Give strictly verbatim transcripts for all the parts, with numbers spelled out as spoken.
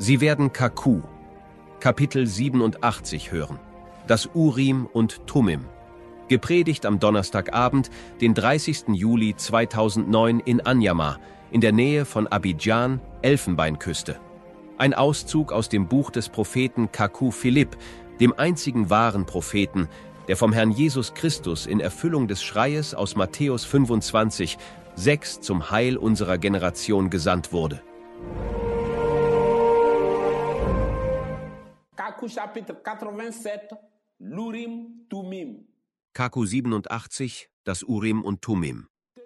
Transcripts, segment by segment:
Sie werden Kaku, Kapitel siebenundachtzig hören, das Urim und Thummim, gepredigt am Donnerstagabend, den dreißigsten Juli zweitausendneun in Anyama, in der Nähe von Abidjan, Elfenbeinküste. Ein Auszug aus dem Buch des Propheten Kaku Philipp, dem einzigen wahren Propheten, der vom Herrn Jesus Christus in Erfüllung des Schreies aus Matthäus fünfundzwanzig, sechs zum Heil unserer Generation gesandt wurde. Kaku chapitre quatre-vingt-sept, l'Urim Thummim. Kaku siebenundachtzig, das Urim und Thummim.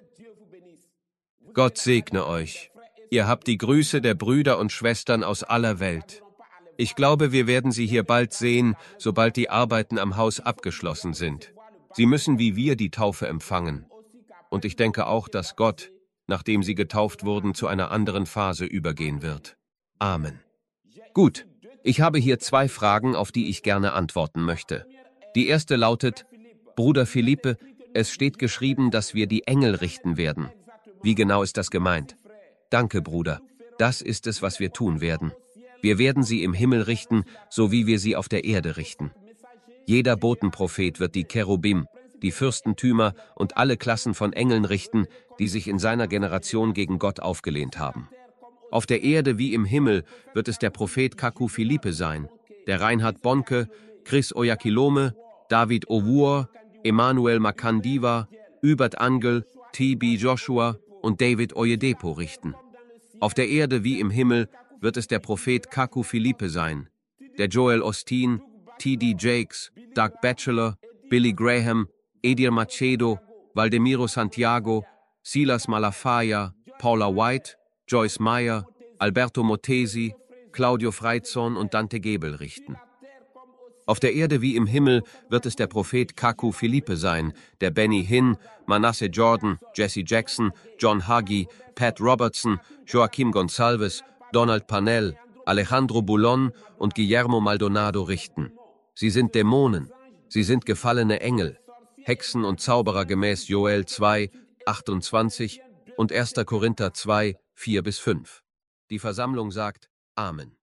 Gott segne euch. Ihr habt die Grüße der Brüder und Schwestern aus aller Welt. Ich glaube, wir werden sie hier bald sehen, sobald die Arbeiten am Haus abgeschlossen sind. Sie müssen wie wir die Taufe empfangen. Und ich denke auch, dass Gott, nachdem sie getauft wurden, zu einer anderen Phase übergehen wird. Amen. Gut, ich habe hier zwei Fragen, auf die ich gerne antworten möchte. Die erste lautet: Bruder Philippe, es steht geschrieben, dass wir die Engel richten werden. Wie genau ist das gemeint? Danke, Bruder. Das ist es, was wir tun werden. Wir werden sie im Himmel richten, so wie wir sie auf der Erde richten. Jeder Botenprophet wird die Cherubim, die Fürstentümer und alle Klassen von Engeln richten, die sich in seiner Generation gegen Gott aufgelehnt haben. Auf der Erde wie im Himmel wird es der Prophet Kaku Philippe sein, der Reinhard Bonke, Chris Oyakilome, David Owuor, Emmanuel Makandiwa, Hubert Angel, T B Joshua und David Oyedepo richten. Auf der Erde wie im Himmel wird es der Prophet Kaku Philippe sein, der Joel Osteen, T D Jakes, Doug Batchelor, Billy Graham, Edir Macedo, Valdemiro Santiago, Silas Malafaia, Paula White, Joyce Meyer, Alberto Motesi, Claudio Freizorn und Dante Gebel richten. Auf der Erde wie im Himmel wird es der Prophet Kaku Philippe sein, der Benny Hinn, Manasseh Jordan, Jesse Jackson, John Hagee, Pat Robertson, Joaquim Gonçalves, Donald Parnell, Alejandro Boulon und Guillermo Maldonado richten. Sie sind Dämonen, sie sind gefallene Engel, Hexen und Zauberer gemäß Joel zwei, achtundzwanzig und erster Korinther zwei, vier bis fünf. Die Versammlung sagt Amen.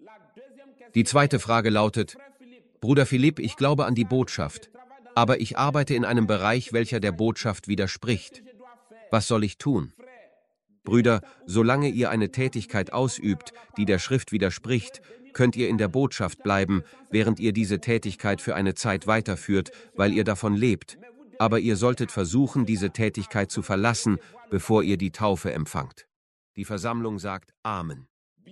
Die zweite Frage lautet: Bruder Philipp, ich glaube an die Botschaft, aber ich arbeite in einem Bereich, welcher der Botschaft widerspricht. Was soll ich tun? Brüder, solange ihr eine Tätigkeit ausübt, die der Schrift widerspricht, könnt ihr in der Botschaft bleiben, während ihr diese Tätigkeit für eine Zeit weiterführt, weil ihr davon lebt. Aber ihr solltet versuchen, diese Tätigkeit zu verlassen, bevor ihr die Taufe empfangt. Die Versammlung sagt Amen.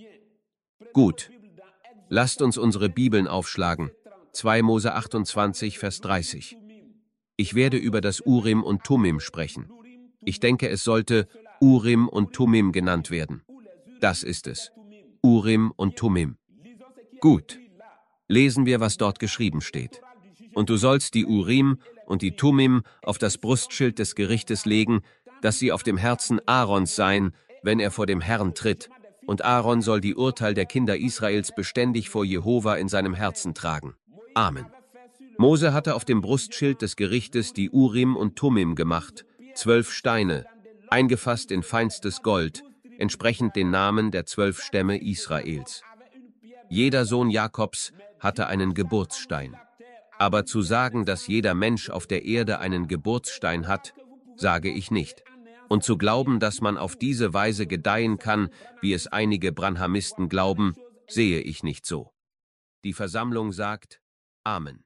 Gut. Lasst uns unsere Bibeln aufschlagen. zwei Mose achtundzwanzig, Vers dreißig. Ich werde über das Urim und Thummim sprechen. Ich denke, es sollte Urim und Thummim genannt werden. Das ist es. Urim und Thummim. Gut. Lesen wir, was dort geschrieben steht. Und du sollst die Urim und die Thummim auf das Brustschild des Gerichtes legen, dass sie auf dem Herzen Aarons seien, wenn er vor dem Herrn tritt. Und Aaron soll die Urteil der Kinder Israels beständig vor Jehova in seinem Herzen tragen. Amen. Mose hatte auf dem Brustschild des Gerichtes die Urim und Thummim gemacht, zwölf Steine, eingefasst in feinstes Gold, entsprechend den Namen der zwölf Stämme Israels. Jeder Sohn Jakobs hatte einen Geburtsstein. Aber zu sagen, dass jeder Mensch auf der Erde einen Geburtsstein hat, sage ich nicht. Und zu glauben, dass man auf diese Weise gedeihen kann, wie es einige Branhamisten glauben, sehe ich nicht so. Die Versammlung sagt Amen.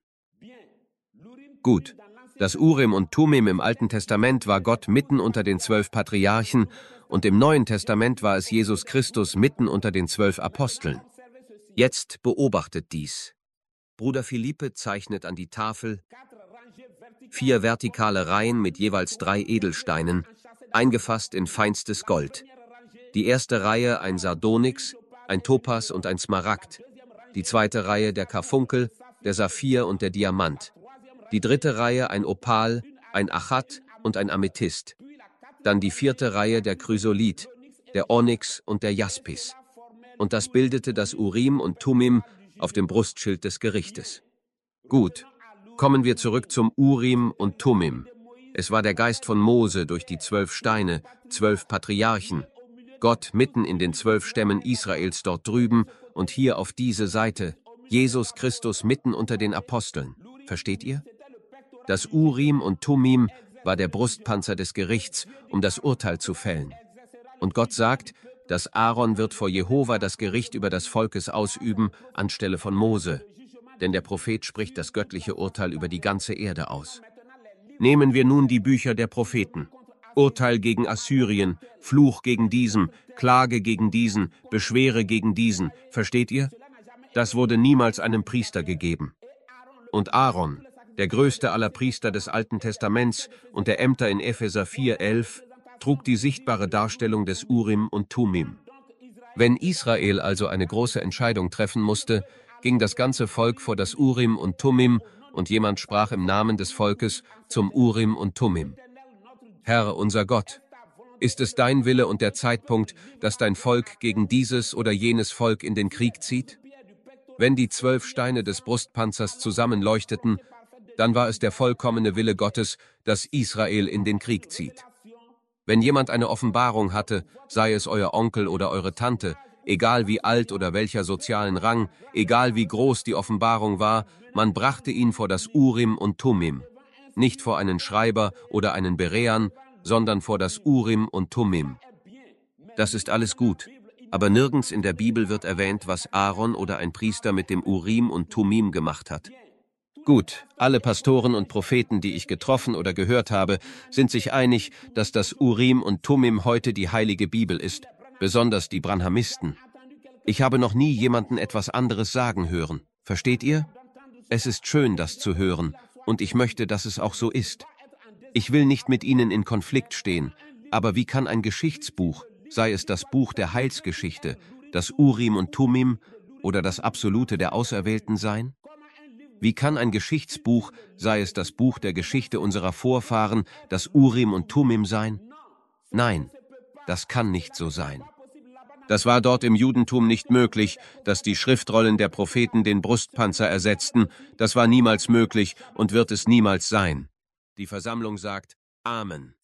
Gut, das Urim und Thummim im Alten Testament war Gott mitten unter den zwölf Patriarchen und im Neuen Testament war es Jesus Christus mitten unter den zwölf Aposteln. Jetzt beobachtet dies. Bruder Philippe zeichnet an die Tafel vier vertikale Reihen mit jeweils drei Edelsteinen, eingefasst in feinstes Gold. Die erste Reihe ein Sardonyx, ein Topas und ein Smaragd. Die zweite Reihe der Karfunkel, der Saphir und der Diamant. Die dritte Reihe ein Opal, ein Achat und ein Amethyst. Dann die vierte Reihe der Chrysolit, der Onyx und der Jaspis. Und das bildete das Urim und Thummim auf dem Brustschild des Gerichtes. Gut, kommen wir zurück zum Urim und Thummim. Es war der Geist von Mose durch die zwölf Steine, zwölf Patriarchen. Gott mitten in den zwölf Stämmen Israels dort drüben und hier auf diese Seite, Jesus Christus mitten unter den Aposteln. Versteht ihr? Das Urim und Tumim war der Brustpanzer des Gerichts, um das Urteil zu fällen. Und Gott sagt, dass Aaron wird vor Jehova das Gericht über das Volkes ausüben, anstelle von Mose. Denn der Prophet spricht das göttliche Urteil über die ganze Erde aus. Nehmen wir nun die Bücher der Propheten. Urteil gegen Assyrien, Fluch gegen diesen, Klage gegen diesen, Beschwere gegen diesen. Versteht ihr? Das wurde niemals einem Priester gegeben. Und Aaron, der größte aller Priester des Alten Testaments und der Ämter in Epheser vier elf, trug die sichtbare Darstellung des Urim und Tumim. Wenn Israel also eine große Entscheidung treffen musste, ging das ganze Volk vor das Urim und Tumim und jemand sprach im Namen des Volkes zum Urim und Tumim. Herr, unser Gott, ist es dein Wille und der Zeitpunkt, dass dein Volk gegen dieses oder jenes Volk in den Krieg zieht? Wenn die zwölf Steine des Brustpanzers zusammenleuchteten, dann war es der vollkommene Wille Gottes, dass Israel in den Krieg zieht. Wenn jemand eine Offenbarung hatte, sei es euer Onkel oder eure Tante, egal wie alt oder welcher sozialen Rang, egal wie groß die Offenbarung war, man brachte ihn vor das Urim und Tumim. Nicht vor einen Schreiber oder einen Berean, sondern vor das Urim und Tumim. Das ist alles gut, aber nirgends in der Bibel wird erwähnt, was Aaron oder ein Priester mit dem Urim und Tumim gemacht hat. Gut, alle Pastoren und Propheten, die ich getroffen oder gehört habe, sind sich einig, dass das Urim und Tumim heute die heilige Bibel ist, besonders die Branhamisten. Ich habe noch nie jemanden etwas anderes sagen hören. Versteht ihr? Es ist schön, das zu hören, und ich möchte, dass es auch so ist. Ich will nicht mit ihnen in Konflikt stehen, aber wie kann ein Geschichtsbuch, sei es das Buch der Heilsgeschichte, das Urim und Tumim oder das Absolute der Auserwählten sein? Wie kann ein Geschichtsbuch, sei es das Buch der Geschichte unserer Vorfahren, das Urim und Tumim sein? Nein, das kann nicht so sein. Das war dort im Judentum nicht möglich, dass die Schriftrollen der Propheten den Brustpanzer ersetzten. Das war niemals möglich und wird es niemals sein. Die Versammlung sagt Amen.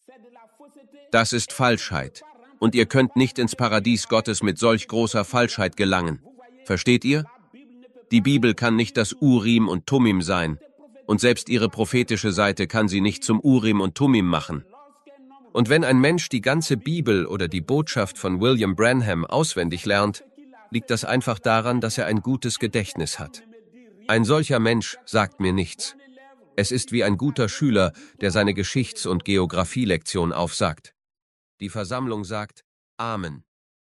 Das ist Falschheit. Und ihr könnt nicht ins Paradies Gottes mit solch großer Falschheit gelangen. Versteht ihr? Die Bibel kann nicht das Urim und Tumim sein. Und selbst ihre prophetische Seite kann sie nicht zum Urim und Tumim machen. Und wenn ein Mensch die ganze Bibel oder die Botschaft von William Branham auswendig lernt, liegt das einfach daran, dass er ein gutes Gedächtnis hat. Ein solcher Mensch sagt mir nichts. Es ist wie ein guter Schüler, der seine Geschichts- und Geographielektion aufsagt. Die Versammlung sagt Amen.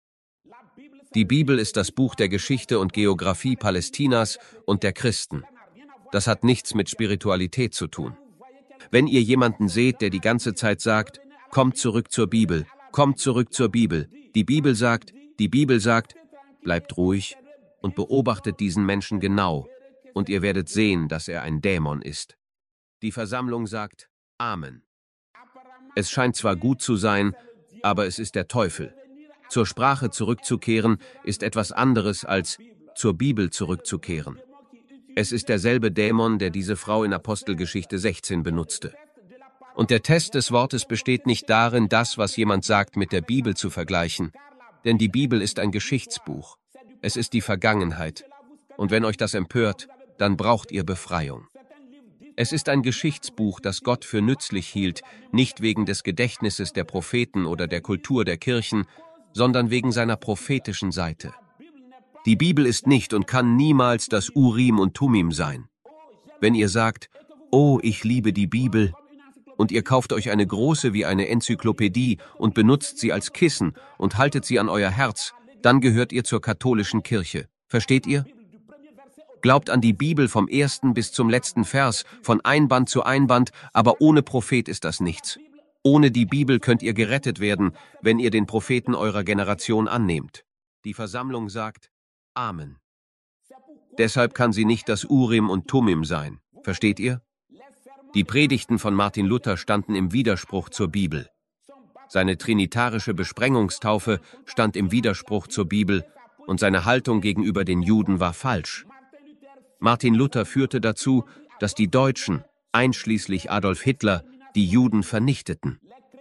Die Bibel ist das Buch der Geschichte und Geographie Palästinas und der Christen. Das hat nichts mit Spiritualität zu tun. Wenn ihr jemanden seht, der die ganze Zeit sagt, kommt zurück zur Bibel, kommt zurück zur Bibel, die Bibel sagt, die Bibel sagt, bleibt ruhig und beobachtet diesen Menschen genau, und ihr werdet sehen, dass er ein Dämon ist. Die Versammlung sagt Amen. Es scheint zwar gut zu sein, aber es ist der Teufel. Zur Sprache zurückzukehren ist etwas anderes als zur Bibel zurückzukehren. Es ist derselbe Dämon, der diese Frau in Apostelgeschichte sechzehn benutzte. Und der Test des Wortes besteht nicht darin, das, was jemand sagt, mit der Bibel zu vergleichen. Denn die Bibel ist ein Geschichtsbuch. Es ist die Vergangenheit. Und wenn euch das empört, dann braucht ihr Befreiung. Es ist ein Geschichtsbuch, das Gott für nützlich hielt, nicht wegen des Gedächtnisses der Propheten oder der Kultur der Kirchen, sondern wegen seiner prophetischen Seite. Die Bibel ist nicht und kann niemals das Urim und Tumim sein. Wenn ihr sagt, oh, ich liebe die Bibel, und ihr kauft euch eine große wie eine Enzyklopädie und benutzt sie als Kissen und haltet sie an euer Herz, dann gehört ihr zur katholischen Kirche. Versteht ihr? Glaubt an die Bibel vom ersten bis zum letzten Vers, von Einband zu Einband, aber ohne Prophet ist das nichts. Ohne die Bibel könnt ihr gerettet werden, wenn ihr den Propheten eurer Generation annehmt. Die Versammlung sagt Amen. Deshalb kann sie nicht das Urim und Tumim sein. Versteht ihr? Die Predigten von Martin Luther standen im Widerspruch zur Bibel. Seine trinitarische Besprengungstaufe stand im Widerspruch zur Bibel und seine Haltung gegenüber den Juden war falsch. Martin Luther führte dazu, dass die Deutschen, einschließlich Adolf Hitler, die Juden vernichteten.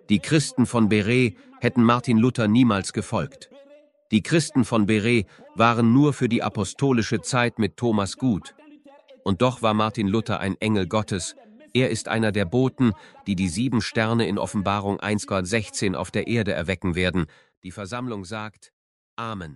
Die Christen von Berea hätten Martin Luther niemals gefolgt. Die Christen von Berea waren nur für die apostolische Zeit mit Thomas gut. Und doch war Martin Luther ein Engel Gottes. Er ist einer der Boten, die die sieben Sterne in Offenbarung eins Gott sechzehn auf der Erde erwecken werden. Die Versammlung sagt Amen.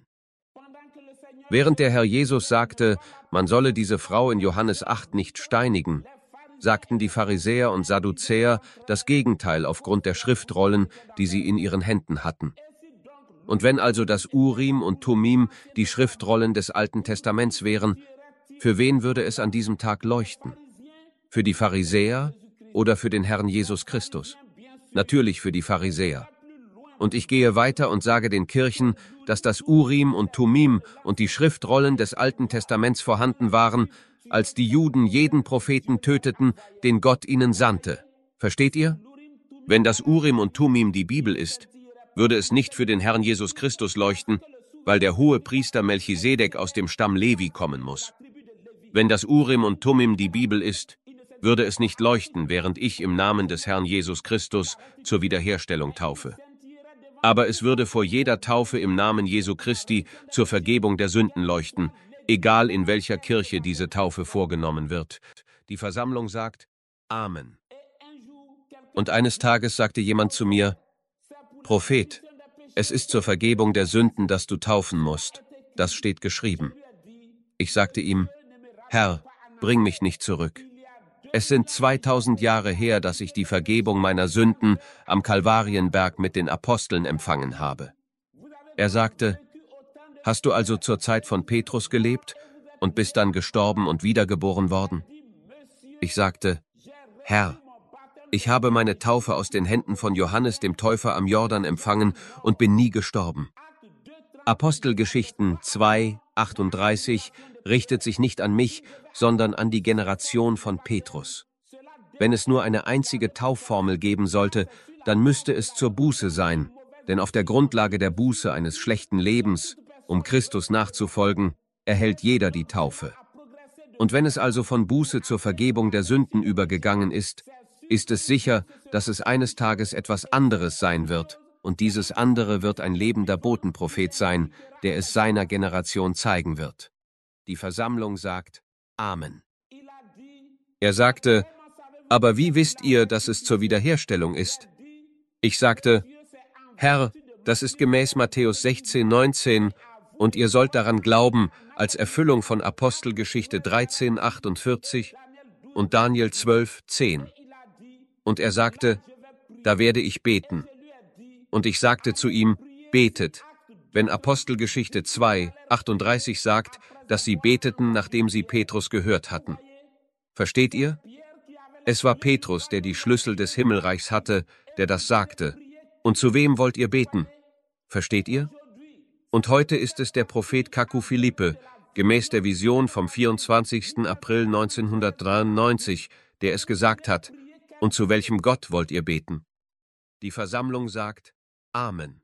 Während der Herr Jesus sagte, man solle diese Frau in Johannes acht nicht steinigen, sagten die Pharisäer und Sadduzäer das Gegenteil aufgrund der Schriftrollen, die sie in ihren Händen hatten. Und wenn also das Urim und Tumim die Schriftrollen des Alten Testaments wären, für wen würde es an diesem Tag leuchten? Für die Pharisäer oder für den Herrn Jesus Christus? Natürlich für die Pharisäer. Und ich gehe weiter und sage den Kirchen, dass das Urim und Tumim und die Schriftrollen des Alten Testaments vorhanden waren, als die Juden jeden Propheten töteten, den Gott ihnen sandte. Versteht ihr? Wenn das Urim und Tumim die Bibel ist, würde es nicht für den Herrn Jesus Christus leuchten, weil der hohe Priester Melchisedek aus dem Stamm Levi kommen muss. Wenn das Urim und Tumim die Bibel ist, würde es nicht leuchten, während ich im Namen des Herrn Jesus Christus zur Wiederherstellung taufe. Aber es würde vor jeder Taufe im Namen Jesu Christi zur Vergebung der Sünden leuchten, egal in welcher Kirche diese Taufe vorgenommen wird. Die Versammlung sagt Amen. Und eines Tages sagte jemand zu mir, Prophet, es ist zur Vergebung der Sünden, dass du taufen musst. Das steht geschrieben. Ich sagte ihm, Herr, bring mich nicht zurück. Es sind zweitausend Jahre her, dass ich die Vergebung meiner Sünden am Kalvarienberg mit den Aposteln empfangen habe. Er sagte, hast du also zur Zeit von Petrus gelebt und bist dann gestorben und wiedergeboren worden? Ich sagte, Herr, ich habe meine Taufe aus den Händen von Johannes dem Täufer am Jordan empfangen und bin nie gestorben. Apostelgeschichten zwei, achtunddreißig richtet sich nicht an mich, sondern an die Generation von Petrus. Wenn es nur eine einzige Taufformel geben sollte, dann müsste es zur Buße sein, denn auf der Grundlage der Buße eines schlechten Lebens, um Christus nachzufolgen, erhält jeder die Taufe. Und wenn es also von Buße zur Vergebung der Sünden übergegangen ist, ist es sicher, dass es eines Tages etwas anderes sein wird, und dieses andere wird ein lebender Botenprophet sein, der es seiner Generation zeigen wird. Die Versammlung sagt Amen. Er sagte, aber wie wisst ihr, dass es zur Wiederherstellung ist? Ich sagte, Herr, das ist gemäß Matthäus sechzehn, neunzehn, und ihr sollt daran glauben, als Erfüllung von Apostelgeschichte dreizehn, achtundvierzig und Daniel zwölf, zehn. Und er sagte, da werde ich beten. Und ich sagte zu ihm, betet, wenn Apostelgeschichte zwei, achtunddreißig sagt, dass sie beteten, nachdem sie Petrus gehört hatten. Versteht ihr? Es war Petrus, der die Schlüssel des Himmelreichs hatte, der das sagte. Und zu wem wollt ihr beten? Versteht ihr? Und heute ist es der Prophet Kaku Philippe, gemäß der Vision vom vierundzwanzigsten April neunzehnhundertdreiundneunzig, der es gesagt hat, und zu welchem Gott wollt ihr beten? Die Versammlung sagt Amen.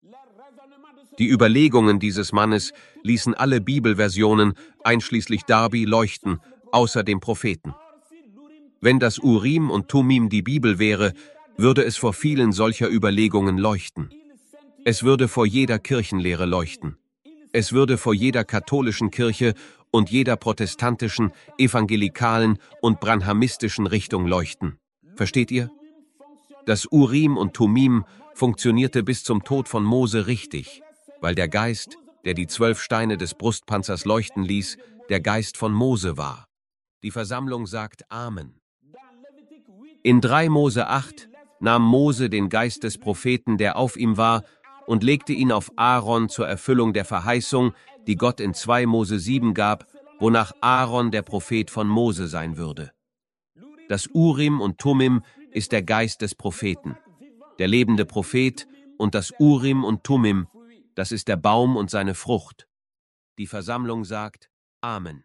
Die Überlegungen dieses Mannes ließen alle Bibelversionen, einschließlich Darby, leuchten, außer dem Propheten. Wenn das Urim und Tumim die Bibel wäre, würde es vor vielen solcher Überlegungen leuchten. Es würde vor jeder Kirchenlehre leuchten. Es würde vor jeder katholischen Kirche und jeder protestantischen, evangelikalen und branhamistischen Richtung leuchten. Versteht ihr? Das Urim und Tumim funktionierte bis zum Tod von Mose richtig, weil der Geist, der die zwölf Steine des Brustpanzers leuchten ließ, der Geist von Mose war. Die Versammlung sagt Amen. In drei Mose acht nahm Mose den Geist des Propheten, der auf ihm war, und legte ihn auf Aaron zur Erfüllung der Verheißung, die Gott in zwei Mose sieben gab, wonach Aaron der Prophet von Mose sein würde. Das Urim und Tumim ist der Geist des Propheten, der lebende Prophet, und das Urim und Tumim, das ist der Baum und seine Frucht. Die Versammlung sagt Amen.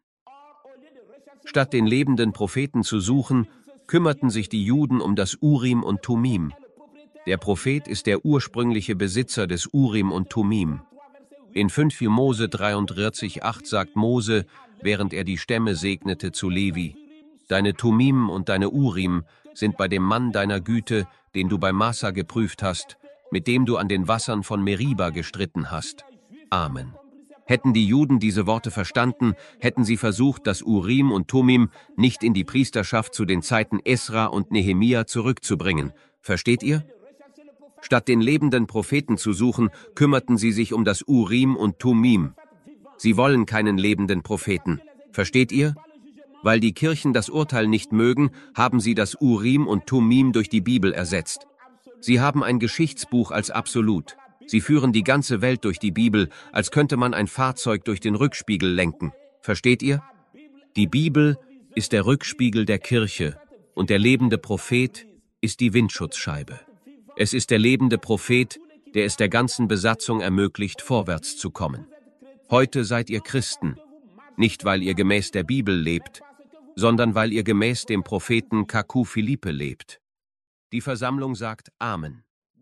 Statt den lebenden Propheten zu suchen, kümmerten sich die Juden um das Urim und Tumim. Der Prophet ist der ursprüngliche Besitzer des Urim und Tumim. In fünf Mose dreiundvierzig, acht sagt Mose, während er die Stämme segnete, zu Levi: Deine Tumim und deine Urim sind bei dem Mann deiner Güte, den du bei Massa geprüft hast, mit dem du an den Wassern von Meriba gestritten hast. Amen. Hätten die Juden diese Worte verstanden, hätten sie versucht, das Urim und Tumim nicht in die Priesterschaft zu den Zeiten Esra und Nehemia zurückzubringen. Versteht ihr? Statt den lebenden Propheten zu suchen, kümmerten sie sich um das Urim und Tumim. Sie wollen keinen lebenden Propheten. Versteht ihr? Weil die Kirchen das Urteil nicht mögen, haben sie das Urim und Tumim durch die Bibel ersetzt. Sie haben ein Geschichtsbuch als absolut. Sie führen die ganze Welt durch die Bibel, als könnte man ein Fahrzeug durch den Rückspiegel lenken. Versteht ihr? Die Bibel ist der Rückspiegel der Kirche und der lebende Prophet ist die Windschutzscheibe. Es ist der lebende Prophet, der es der ganzen Besatzung ermöglicht, vorwärts zu kommen. Heute seid ihr Christen, nicht weil ihr gemäß der Bibel lebt, sondern weil ihr gemäß dem Propheten Kaku Philippe lebt. Die Versammlung sagt Amen.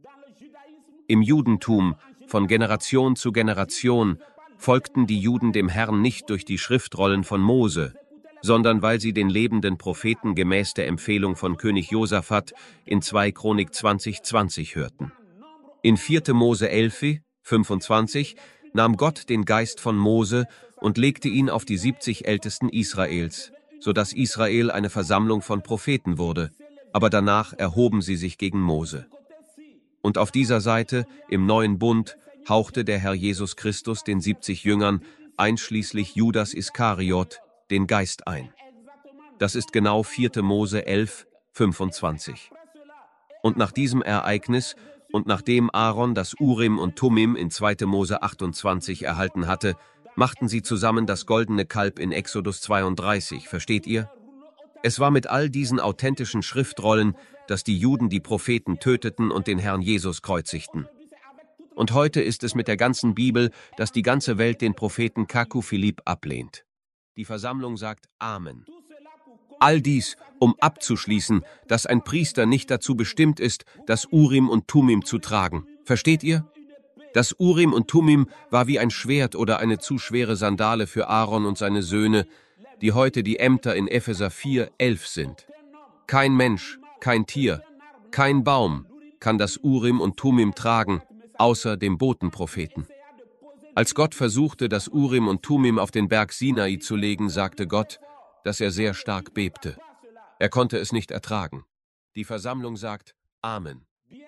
Im Judentum, von Generation zu Generation, folgten die Juden dem Herrn nicht durch die Schriftrollen von Mose, sondern weil sie den lebenden Propheten gemäß der Empfehlung von König Josaphat in zwei Chronik zwanzig zwanzig hörten. In vierte Mose elf, fünfundzwanzig nahm Gott den Geist von Mose und legte ihn auf die siebzig Ältesten Israels, sodass Israel eine Versammlung von Propheten wurde, aber danach erhoben sie sich gegen Mose. Und auf dieser Seite, im neuen Bund, hauchte der Herr Jesus Christus den siebzig Jüngern, einschließlich Judas Iskariot, den Geist ein. Das ist genau vierte Mose elf, fünfundzwanzig. Und nach diesem Ereignis und nachdem Aaron das Urim und Tumim in zweite Mose achtundzwanzig erhalten hatte, machten sie zusammen das goldene Kalb in Exodus zweiunddreißig, versteht ihr? Es war mit all diesen authentischen Schriftrollen, dass die Juden die Propheten töteten und den Herrn Jesus kreuzigten. Und heute ist es mit der ganzen Bibel, dass die ganze Welt den Propheten Kaku Philippe ablehnt. Die Versammlung sagt Amen. All dies, um abzuschließen, dass ein Priester nicht dazu bestimmt ist, das Urim und Tumim zu tragen. Versteht ihr? Das Urim und Tumim war wie ein Schwert oder eine zu schwere Sandale für Aaron und seine Söhne, die heute die Ämter in Epheser vier, elf sind. Kein Mensch, kein Tier, kein Baum kann das Urim und Tumim tragen, außer dem Botenpropheten. Als Gott versuchte, das Urim und Tumim auf den Berg Sinai zu legen, sagte Gott, dass er sehr stark bebte. Er konnte es nicht ertragen. Die Versammlung sagt Amen.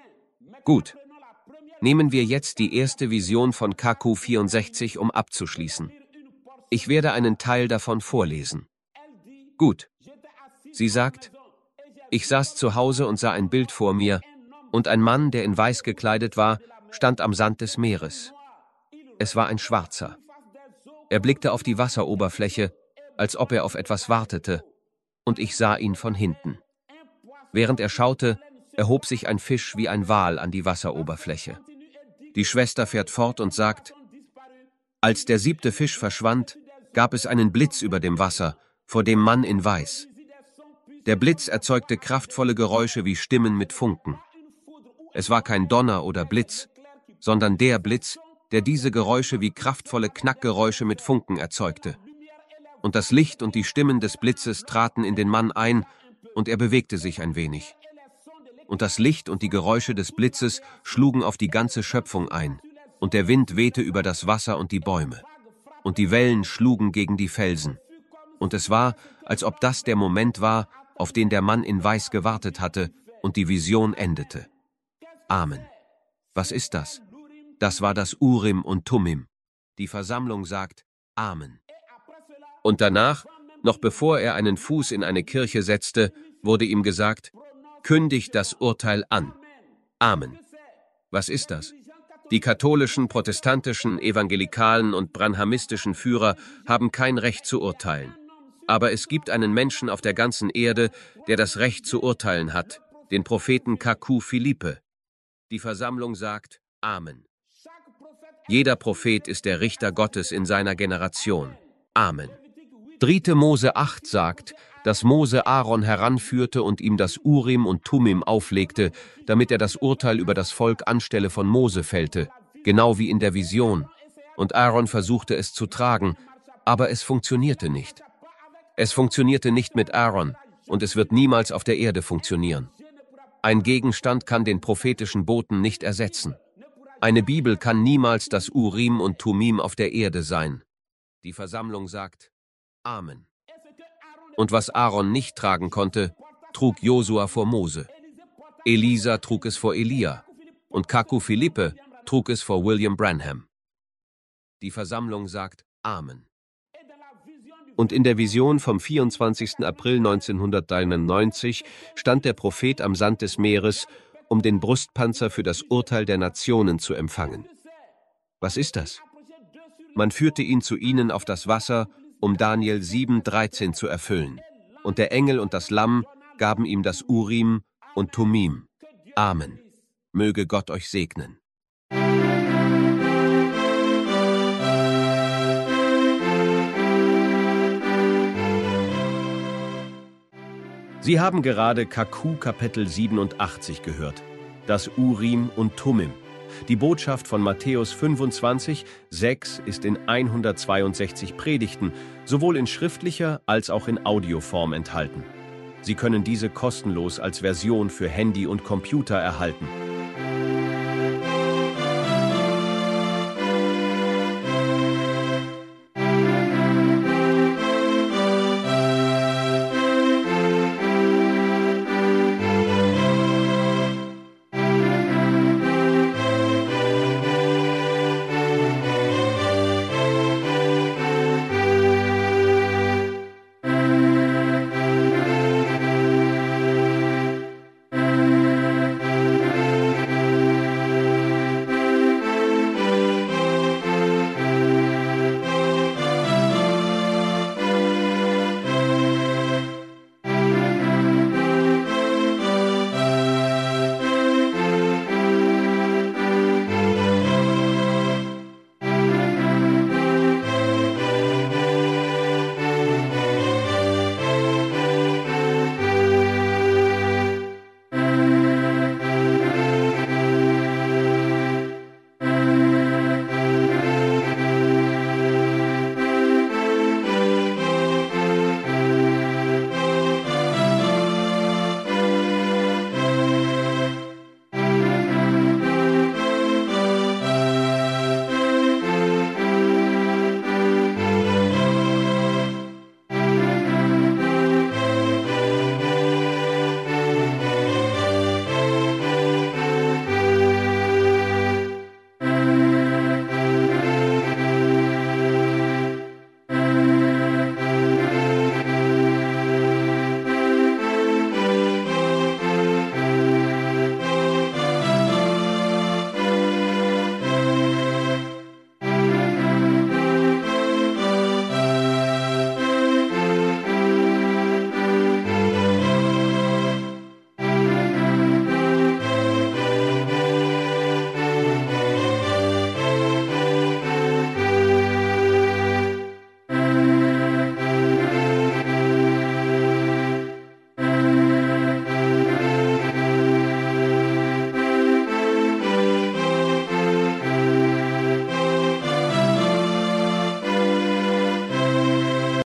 Gut. Nehmen wir jetzt die erste Vision von Kaku vierundsechzig, um abzuschließen. Ich werde einen Teil davon vorlesen. Gut. Sie sagt, ich saß zu Hause und sah ein Bild vor mir, und ein Mann, der in weiß gekleidet war, stand am Sand des Meeres. Es war ein Schwarzer. Er blickte auf die Wasseroberfläche, als ob er auf etwas wartete, und ich sah ihn von hinten. Während er schaute, erhob sich ein Fisch wie ein Wal an die Wasseroberfläche. Die Schwester fährt fort und sagt, als der siebte Fisch verschwand, gab es einen Blitz über dem Wasser, vor dem Mann in Weiß. Der Blitz erzeugte kraftvolle Geräusche wie Stimmen mit Funken. Es war kein Donner oder Blitz, sondern der Blitz, der diese Geräusche wie kraftvolle Knackgeräusche mit Funken erzeugte. Und das Licht und die Stimmen des Blitzes traten in den Mann ein, und er bewegte sich ein wenig. Und das Licht und die Geräusche des Blitzes schlugen auf die ganze Schöpfung ein, und der Wind wehte über das Wasser und die Bäume. Und die Wellen schlugen gegen die Felsen. Und es war, als ob das der Moment war, auf den der Mann in Weiß gewartet hatte, und die Vision endete. Amen. Was ist das? Das war das Urim und Tumim. Die Versammlung sagt Amen. Und danach, noch bevor er einen Fuß in eine Kirche setzte, wurde ihm gesagt, kündigt das Urteil an. Amen. Was ist das? Die katholischen, protestantischen, evangelikalen und branhamistischen Führer haben kein Recht zu urteilen. Aber es gibt einen Menschen auf der ganzen Erde, der das Recht zu urteilen hat, den Propheten Kaku Philippe. Die Versammlung sagt Amen. Jeder Prophet ist der Richter Gottes in seiner Generation. Amen. dritte Mose acht sagt, dass Mose Aaron heranführte und ihm das Urim und Tumim auflegte, damit er das Urteil über das Volk anstelle von Mose fällte, genau wie in der Vision. Und Aaron versuchte es zu tragen, aber es funktionierte nicht. Es funktionierte nicht mit Aaron, und es wird niemals auf der Erde funktionieren. Ein Gegenstand kann den prophetischen Boten nicht ersetzen. Eine Bibel kann niemals das Urim und Tumim auf der Erde sein. Die Versammlung sagt Amen. Und was Aaron nicht tragen konnte, trug Josua vor Mose. Elisa trug es vor Elia und Kaku Philippe trug es vor William Branham. Die Versammlung sagt Amen. Und in der Vision vom vierundzwanzigsten April neunzehnhundertneunundneunzig stand der Prophet am Sand des Meeres, um den Brustpanzer für das Urteil der Nationen zu empfangen. Was ist das? Man führte ihn zu ihnen auf das Wasser, um Daniel sieben dreizehn zu erfüllen. Und der Engel und das Lamm gaben ihm das Urim und Tumim. Amen. Möge Gott euch segnen. Sie haben gerade Kaku Kapitel siebenundachtzig gehört, das Urim und Tumim. Die Botschaft von Matthäus fünfundzwanzig, sechs ist in hundertzweiundsechzig Predigten, sowohl in schriftlicher als auch in Audioform enthalten. Sie können diese kostenlos als Version für Handy und Computer erhalten.